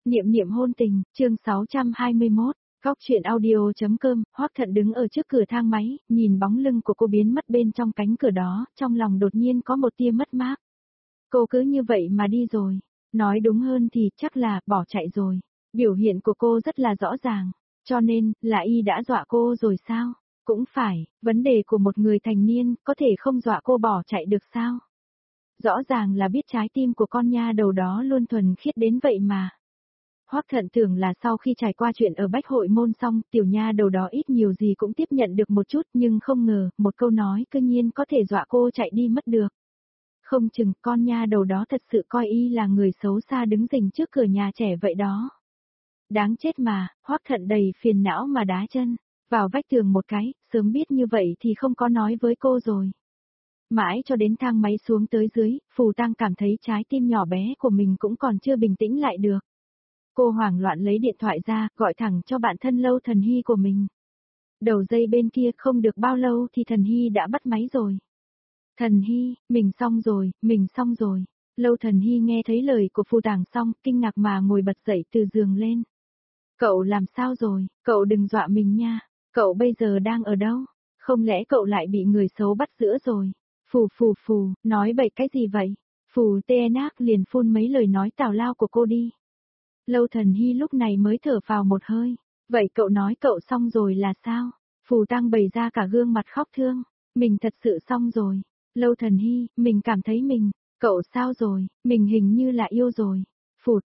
Niệm niệm hôn tình, chương 621, góc truyện audio.com, Hoắc Thận đứng ở trước cửa thang máy, nhìn bóng lưng của cô biến mất bên trong cánh cửa đó, trong lòng đột nhiên có một tia mất mát. Cô cứ như vậy mà đi rồi, nói đúng hơn thì chắc là bỏ chạy rồi. Biểu hiện của cô rất là rõ ràng, cho nên, là y đã dọa cô rồi sao? Cũng phải, vấn đề của một người thành niên, có thể không dọa cô bỏ chạy được sao? Rõ ràng là biết trái tim của con nha đầu đó luôn thuần khiết đến vậy mà. Hoắc Thận tưởng là sau khi trải qua chuyện ở Bách Hội Môn xong, tiểu nha đầu đó ít nhiều gì cũng tiếp nhận được một chút, nhưng không ngờ, một câu nói cư nhiên có thể dọa cô chạy đi mất được. Không chừng con nha đầu đó thật sự coi y là người xấu xa đứng rình trước cửa nhà trẻ vậy đó. Đáng chết mà, Hoắc Thận đầy phiền não mà đá chân vào vách tường một cái, sớm biết như vậy thì không có nói với cô rồi. Mãi cho đến thang máy xuống tới dưới, Phù Tăng cảm thấy trái tim nhỏ bé của mình cũng còn chưa bình tĩnh lại được. Cô hoảng loạn lấy điện thoại ra, gọi thẳng cho bạn thân Lâu Thần Hy của mình. Đầu dây bên kia không được bao lâu thì Thần Hy đã bắt máy rồi. Thần Hy, mình xong rồi, mình xong rồi. Lâu Thần Hy nghe thấy lời của Phù Tàng xong, kinh ngạc mà ngồi bật dậy từ giường lên. Cậu làm sao rồi, cậu đừng dọa mình nha, cậu bây giờ đang ở đâu? Không lẽ cậu lại bị người xấu bắt giữa rồi? Phù, nói bậy cái gì vậy? Phù Tê Nác liền phun mấy lời nói tào lao của cô đi. Lâu Thần Hy lúc này mới thở phào một hơi. Vậy cậu nói cậu xong rồi là sao? Phù Tăng bày ra cả gương mặt khóc thương. Mình thật sự xong rồi. Lâu Thần Hy, mình cảm thấy mình. Cậu sao rồi? Mình hình như là yêu rồi. Phụt,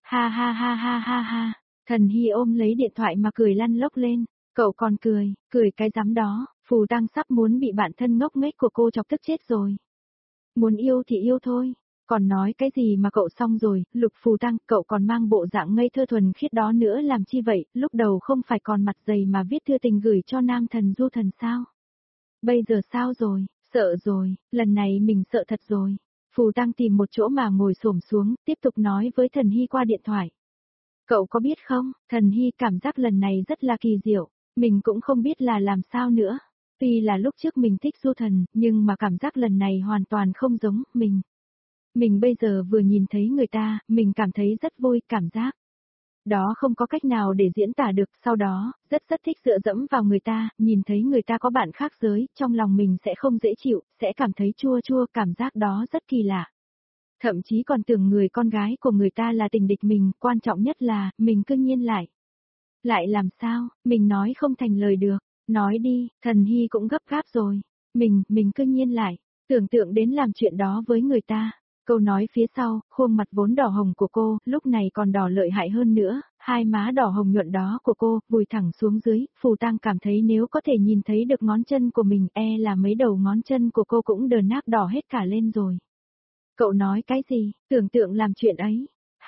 ha. Thần Hy ôm lấy điện thoại mà cười lăn lóc lên. Cậu còn cười cái rắm đó. Phù Tăng sắp muốn bị bạn thân ngốc nghếch của cô chọc tức chết rồi. Muốn yêu thì yêu thôi. Còn nói cái gì mà cậu xong rồi, Lục Phù Tăng, cậu còn mang bộ dạng ngây thơ thuần khiết đó nữa làm chi vậy, lúc đầu không phải còn mặt dày mà viết thư tình gửi cho nam thần du thần sao? Bây giờ sao rồi, sợ rồi, lần này mình sợ thật rồi. Phù Tăng tìm một chỗ mà ngồi xổm xuống, tiếp tục nói với Thần Hy qua điện thoại. Cậu có biết không, Thần Hy cảm giác lần này rất là kỳ diệu, mình cũng không biết là làm sao nữa. Tuy là lúc trước mình thích du thần, nhưng mà cảm giác lần này hoàn toàn không giống mình. Mình bây giờ vừa nhìn thấy người ta, mình cảm thấy rất vui, cảm giác. Đó không có cách nào để diễn tả được, sau đó, rất thích dựa dẫm vào người ta, nhìn thấy người ta có bạn khác giới, trong lòng mình sẽ không dễ chịu, sẽ cảm thấy chua, cảm giác đó rất kỳ lạ. Thậm chí còn tưởng người con gái của người ta là tình địch mình, quan trọng nhất là, mình cư nhiên lại. Lại làm sao, mình nói không thành lời được, nói đi, Thần Hy cũng gấp gáp rồi. Mình cư nhiên lại, tưởng tượng đến làm chuyện đó với người ta. Câu nói phía sau, khuôn mặt vốn đỏ hồng của cô, lúc này còn đỏ lợi hại hơn nữa, hai má đỏ hồng nhuận đó của cô, vùi thẳng xuống dưới, Phù Tăng cảm thấy nếu có thể nhìn thấy được ngón chân của mình, là mấy đầu ngón chân của cô cũng đờ nát đỏ hết cả lên rồi. Cậu nói cái gì, tưởng tượng làm chuyện ấy,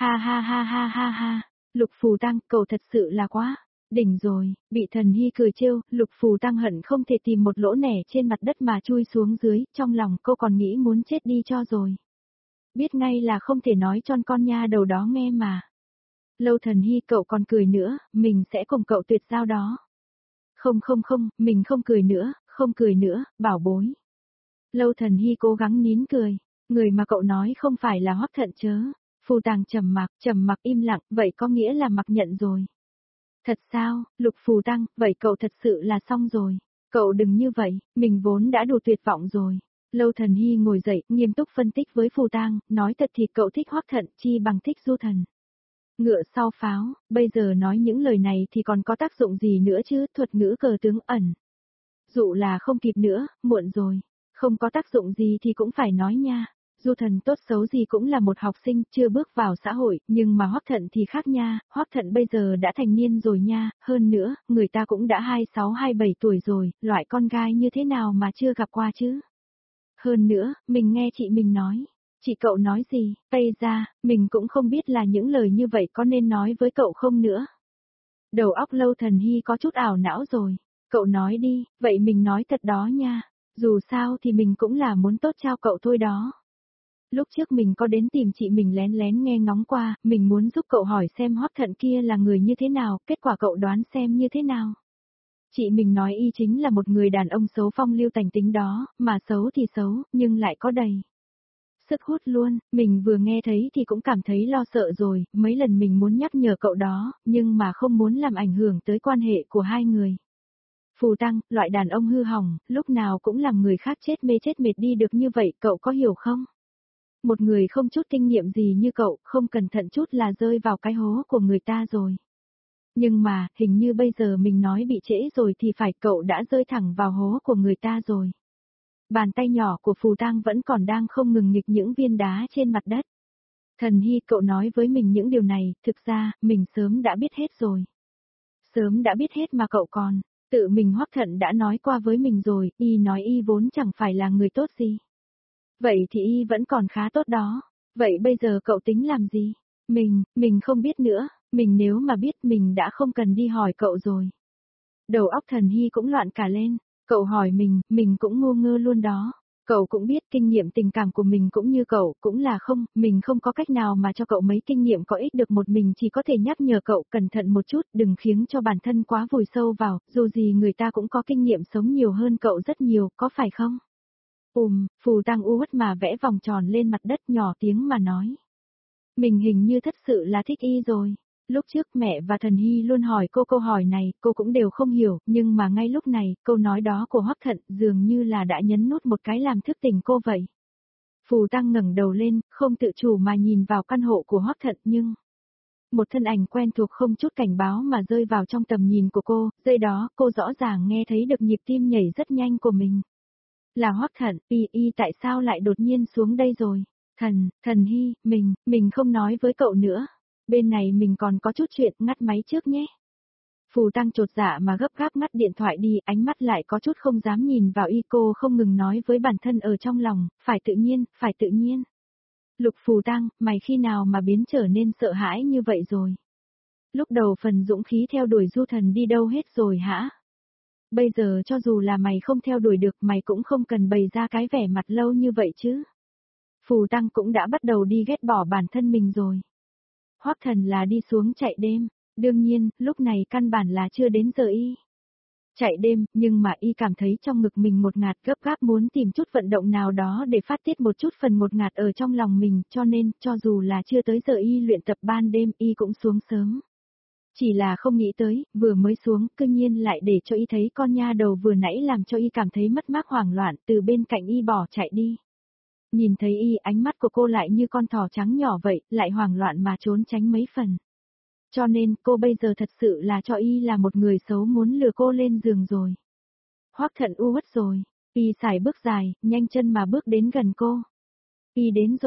ha. Lục Phù Tăng, cậu thật sự là quá, đỉnh rồi, bị Thần Hy cười trêu, Lục Phù Tăng hận không thể tìm một lỗ nẻ trên mặt đất mà chui xuống dưới, trong lòng cô còn nghĩ muốn chết đi cho rồi. Biết ngay là không thể nói cho con nha đầu đó nghe mà. Lâu Thần Hy cậu còn cười nữa, mình sẽ cùng cậu tuyệt giao đó. Không, mình không cười nữa, bảo bối. Lâu Thần Hy cố gắng nín cười, người mà cậu nói không phải là Hoắc Thận chớ. Phù Tàng trầm mặc im lặng, vậy có nghĩa là mặc nhận rồi. Thật sao, Lục Phù Tăng, vậy cậu thật sự là xong rồi. Cậu đừng như vậy, mình vốn đã đủ tuyệt vọng rồi. Lâu Thần Hy ngồi dậy, nghiêm túc phân tích với Phù Tang, nói thật thì cậu thích Hoắc Thận chi bằng thích du thần. Ngựa sau pháo, bây giờ nói những lời này thì còn có tác dụng gì nữa chứ, thuật ngữ cờ tướng ẩn. Dụ là không kịp nữa, muộn rồi, không có tác dụng gì thì cũng phải nói nha. Du thần tốt xấu gì cũng là một học sinh, chưa bước vào xã hội, nhưng mà Hoắc Thận thì khác nha, Hoắc Thận bây giờ đã thành niên rồi nha, hơn nữa, người ta cũng đã 26-27 tuổi rồi, loại con gái như thế nào mà chưa gặp qua chứ. Hơn nữa, mình nghe chị mình nói. Chị cậu nói gì, Tây ra, mình cũng không biết là những lời như vậy có nên nói với cậu không nữa. Đầu óc Lâu Thần Hy có chút ảo não rồi. Cậu nói đi, vậy mình nói thật đó nha. Dù sao thì mình cũng là muốn tốt cho cậu thôi đó. Lúc trước mình có đến tìm chị mình lén lén nghe ngóng qua, mình muốn giúp cậu hỏi xem Hoắc Thận kia là người như thế nào, kết quả cậu đoán xem như thế nào. Chị mình nói y chính là một người đàn ông xấu phong lưu tành tính đó, mà xấu thì xấu, nhưng lại có đầy Sức hút luôn, mình vừa nghe thấy thì cũng cảm thấy lo sợ rồi, mấy lần mình muốn nhắc nhở cậu đó, nhưng mà không muốn làm ảnh hưởng tới quan hệ của hai người. Phù Tăng, loại đàn ông hư hỏng, lúc nào cũng làm người khác chết mê chết mệt đi được như vậy, cậu có hiểu không? Một người không chút kinh nghiệm gì như cậu, không cẩn thận chút là rơi vào cái hố của người ta rồi. Nhưng mà, hình như bây giờ mình nói bị trễ rồi thì phải, cậu đã rơi thẳng vào hố của người ta rồi. Bàn tay nhỏ của Phù Tang vẫn còn đang không ngừng nghịch những viên đá trên mặt đất. Thần Hy, cậu nói với mình những điều này, thực ra, mình sớm đã biết hết rồi. Sớm đã biết hết mà cậu còn, tự mình Hoắc Thận đã nói qua với mình rồi, y nói y vốn chẳng phải là người tốt gì. Vậy thì y vẫn còn khá tốt đó. Vậy bây giờ cậu tính làm gì? Mình không biết nữa, mình nếu mà biết mình đã không cần đi hỏi cậu rồi. Đầu óc Thần Hy cũng loạn cả lên, cậu hỏi mình cũng ngu ngơ luôn đó. Cậu cũng biết kinh nghiệm tình cảm của mình cũng như cậu, cũng là không, mình không có cách nào mà cho cậu mấy kinh nghiệm có ích được, một mình chỉ có thể nhắc nhở cậu cẩn thận một chút, đừng khiến cho bản thân quá vùi sâu vào, dù gì người ta cũng có kinh nghiệm sống nhiều hơn cậu rất nhiều, có phải không? Phù Tang uất mà vẽ vòng tròn lên mặt đất, nhỏ tiếng mà nói. Mình hình như thật sự là thích y rồi. Lúc trước mẹ và Thần Hy luôn hỏi cô câu hỏi này, cô cũng đều không hiểu, nhưng mà ngay lúc này, câu nói đó của Hoắc Thận dường như là đã nhấn nút một cái làm thức tỉnh cô vậy. Phù Tang ngẩng đầu lên, không tự chủ mà nhìn vào căn hộ của Hoắc Thận, nhưng một thân ảnh quen thuộc không chút cảnh báo mà rơi vào trong tầm nhìn của cô, giây đó cô rõ ràng nghe thấy được nhịp tim nhảy rất nhanh của mình. Là Hoắc Thận, y tại sao lại đột nhiên xuống đây rồi? Thần Hy, mình không nói với cậu nữa. Bên này mình còn có chút chuyện, ngắt máy trước nhé. Phù Tăng chột dạ mà gấp gáp ngắt điện thoại đi, ánh mắt lại có chút không dám nhìn vào y, cô không ngừng nói với bản thân ở trong lòng, phải tự nhiên, phải tự nhiên. Lục Phù Tăng, mày khi nào mà biến trở nên sợ hãi như vậy rồi? Lúc đầu phần dũng khí theo đuổi Du Thần đi đâu hết rồi hả? Bây giờ cho dù là mày không theo đuổi được, mày cũng không cần bày ra cái vẻ mặt lâu như vậy chứ. Phù Tăng cũng đã bắt đầu đi ghét bỏ bản thân mình rồi. Hoắc Thần là đi xuống chạy đêm, đương nhiên, lúc này căn bản là chưa đến giờ y. Chạy đêm, nhưng mà y cảm thấy trong ngực mình một ngạt, gấp gáp muốn tìm chút vận động nào đó để phát tiết một chút phần một ngạt ở trong lòng mình, cho nên, cho dù là chưa tới giờ y luyện tập ban đêm, y cũng xuống sớm. Chỉ là không nghĩ tới, vừa mới xuống, cư nhiên lại để cho y thấy con nha đầu vừa nãy làm cho y cảm thấy mất mát hoảng loạn, từ bên cạnh y bỏ chạy đi. Nhìn thấy y, ánh mắt của cô lại như con thỏ trắng nhỏ vậy, lại hoảng loạn mà trốn tránh mấy phần. Cho nên, cô bây giờ thật sự là cho y là một người xấu muốn lừa cô lên giường rồi. Hoắc Thận uất rồi, y sải bước dài, nhanh chân mà bước đến gần cô. Y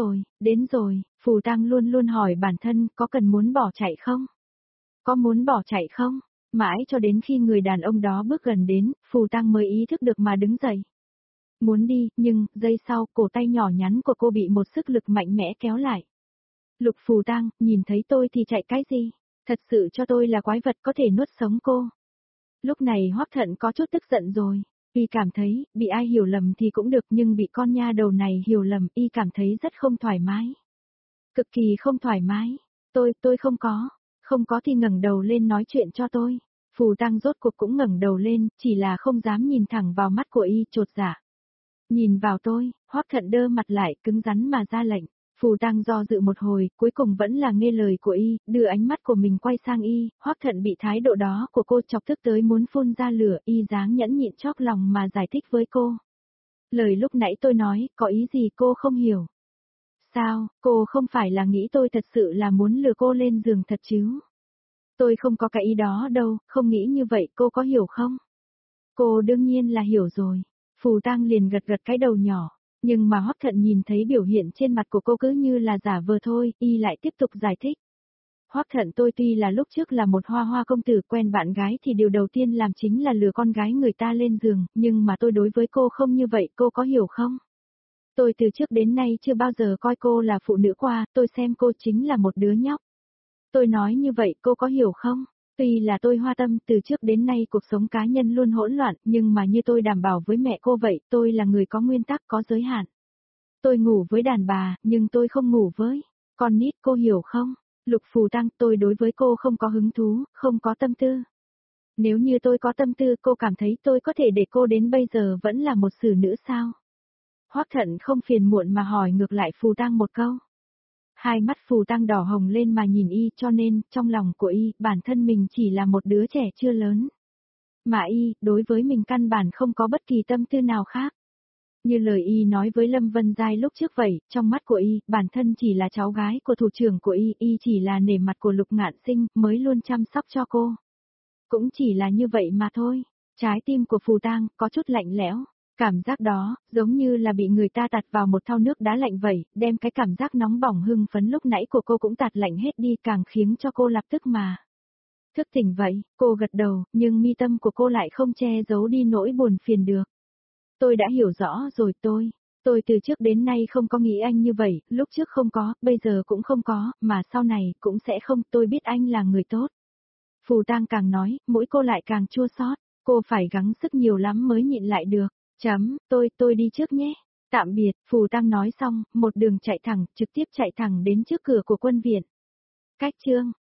đến rồi, Phù Tăng luôn luôn hỏi bản thân có cần muốn bỏ chạy không? Có muốn bỏ chạy không? Mãi cho đến khi người đàn ông đó bước gần đến, Phù Tăng mới ý thức được mà đứng dậy. Muốn đi, nhưng, giây sau, cổ tay nhỏ nhắn của cô bị một sức lực mạnh mẽ kéo lại. Lục Phù Tăng, nhìn thấy tôi thì chạy cái gì? Thật sự cho tôi là quái vật có thể nuốt sống cô. Lúc này Hoắc Thận có chút tức giận rồi. Y cảm thấy, bị ai hiểu lầm thì cũng được, nhưng bị con nha đầu này hiểu lầm, y cảm thấy rất không thoải mái. Cực kỳ không thoải mái. Tôi không có thì ngẩng đầu lên nói chuyện cho tôi. Phù Tăng rốt cuộc cũng ngẩng đầu lên, chỉ là không dám nhìn thẳng vào mắt của y, chột dạ. Nhìn vào tôi, Hoắc Thận đơ mặt lại, cứng rắn mà ra lệnh. Phù Tăng do dự một hồi, cuối cùng vẫn là nghe lời của y, đưa ánh mắt của mình quay sang y, Hoắc Thận bị thái độ đó của cô chọc tức tới muốn phun ra lửa, y dáng nhẫn nhịn chóp lòng mà giải thích với cô. Lời lúc nãy tôi nói, có ý gì cô không hiểu? Sao, cô không phải là nghĩ tôi thật sự là muốn lừa cô lên giường thật chứ? Tôi không có cái ý đó đâu, không nghĩ như vậy, cô có hiểu không? Cô đương nhiên là hiểu rồi. Phù Tăng liền gật gật cái đầu nhỏ. Nhưng mà Hoắc Thận nhìn thấy biểu hiện trên mặt của cô cứ như là giả vờ thôi, y lại tiếp tục giải thích. Hoắc Thận, tôi tuy là lúc trước là một hoa hoa công tử quen bạn gái thì điều đầu tiên làm chính là lừa con gái người ta lên giường, nhưng mà tôi đối với cô không như vậy, cô có hiểu không? Tôi từ trước đến nay chưa bao giờ coi cô là phụ nữ qua, tôi xem cô chính là một đứa nhóc. Tôi nói như vậy cô có hiểu không? Tuy là tôi hoa tâm, từ trước đến nay cuộc sống cá nhân luôn hỗn loạn, nhưng mà như tôi đảm bảo với mẹ cô vậy, tôi là người có nguyên tắc, có giới hạn. Tôi ngủ với đàn bà, nhưng tôi không ngủ với con nít, cô hiểu không? Lục Phù Tăng, tôi đối với cô không có hứng thú, không có tâm tư. Nếu như tôi có tâm tư, cô cảm thấy tôi có thể để cô đến bây giờ vẫn là một xử nữ sao? Hoắc Thận không phiền muộn mà hỏi ngược lại Phù Tăng một câu. Hai mắt Phù Tăng đỏ hồng lên mà nhìn y, cho nên, trong lòng của y, bản thân mình chỉ là một đứa trẻ chưa lớn. Mà y, đối với mình căn bản không có bất kỳ tâm tư nào khác. Như lời y nói với Lâm Vân Giai lúc trước vậy, trong mắt của y, bản thân chỉ là cháu gái của thủ trưởng của y chỉ là nể mặt của Lục Ngạn Sinh, mới luôn chăm sóc cho cô. Cũng chỉ là như vậy mà thôi. Trái tim của Phù Tang có chút lạnh lẽo. Cảm giác đó, giống như là bị người ta tạt vào một thau nước đá lạnh vậy, đem cái cảm giác nóng bỏng hưng phấn lúc nãy của cô cũng tạt lạnh hết đi, càng khiến cho cô lập tức mà thức tỉnh vậy. Cô gật đầu, nhưng mi tâm của cô lại không che giấu đi nỗi buồn phiền được. Tôi đã hiểu rõ rồi tôi từ trước đến nay không có nghĩ anh như vậy, lúc trước không có, bây giờ cũng không có, mà sau này cũng sẽ không, tôi biết anh là người tốt. Phù Tang càng nói, mũi cô lại càng chua xót, cô phải gắng sức nhiều lắm mới nhịn lại được. Tôi đi trước nhé. Tạm biệt, Phù Tang nói xong, một đường chạy thẳng, trực tiếp chạy thẳng đến trước cửa của quân viện. Cách chương